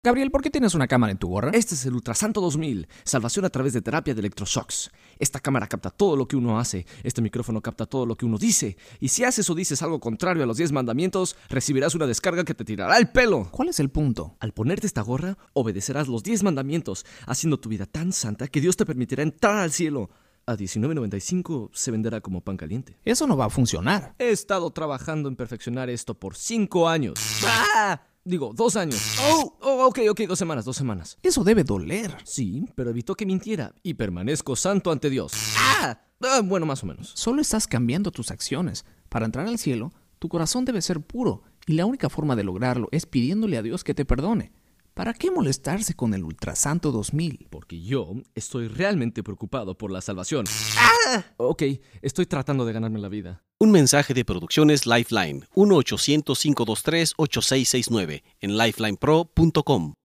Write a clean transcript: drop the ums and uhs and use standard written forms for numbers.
Gabriel, ¿por qué tienes una cámara en tu gorra? Este es el Ultrasanto 2000, salvación a través de terapia de electroshocks. Esta cámara capta todo lo que uno hace, este micrófono capta todo lo que uno dice, y si haces o dices algo contrario a los 10 mandamientos, recibirás una descarga que te tirará el pelo. ¿Cuál es el punto? Al ponerte esta gorra, obedecerás los 10 mandamientos, haciendo tu vida tan santa que Dios te permitirá entrar al cielo. A $19.95 se venderá como pan caliente. Eso no va a funcionar. He estado trabajando en perfeccionar esto por 5 años. ¡Ah! Digo, 2 años. Ok, 2 semanas, 2 semanas. Eso debe doler. Sí, pero evitó que mintiera y permanezco santo ante Dios. Bueno, más o menos. Solo estás cambiando tus acciones. Para entrar al cielo, tu corazón debe ser puro, y la única forma de lograrlo es pidiéndole a Dios que te perdone. ¿Para qué molestarse con el Ultrasanto 2000? Porque yo estoy realmente preocupado por la salvación. Ok, estoy tratando de ganarme la vida. Un mensaje de Producciones Lifeline, 1-800-523-8669, en lifelinepro.com.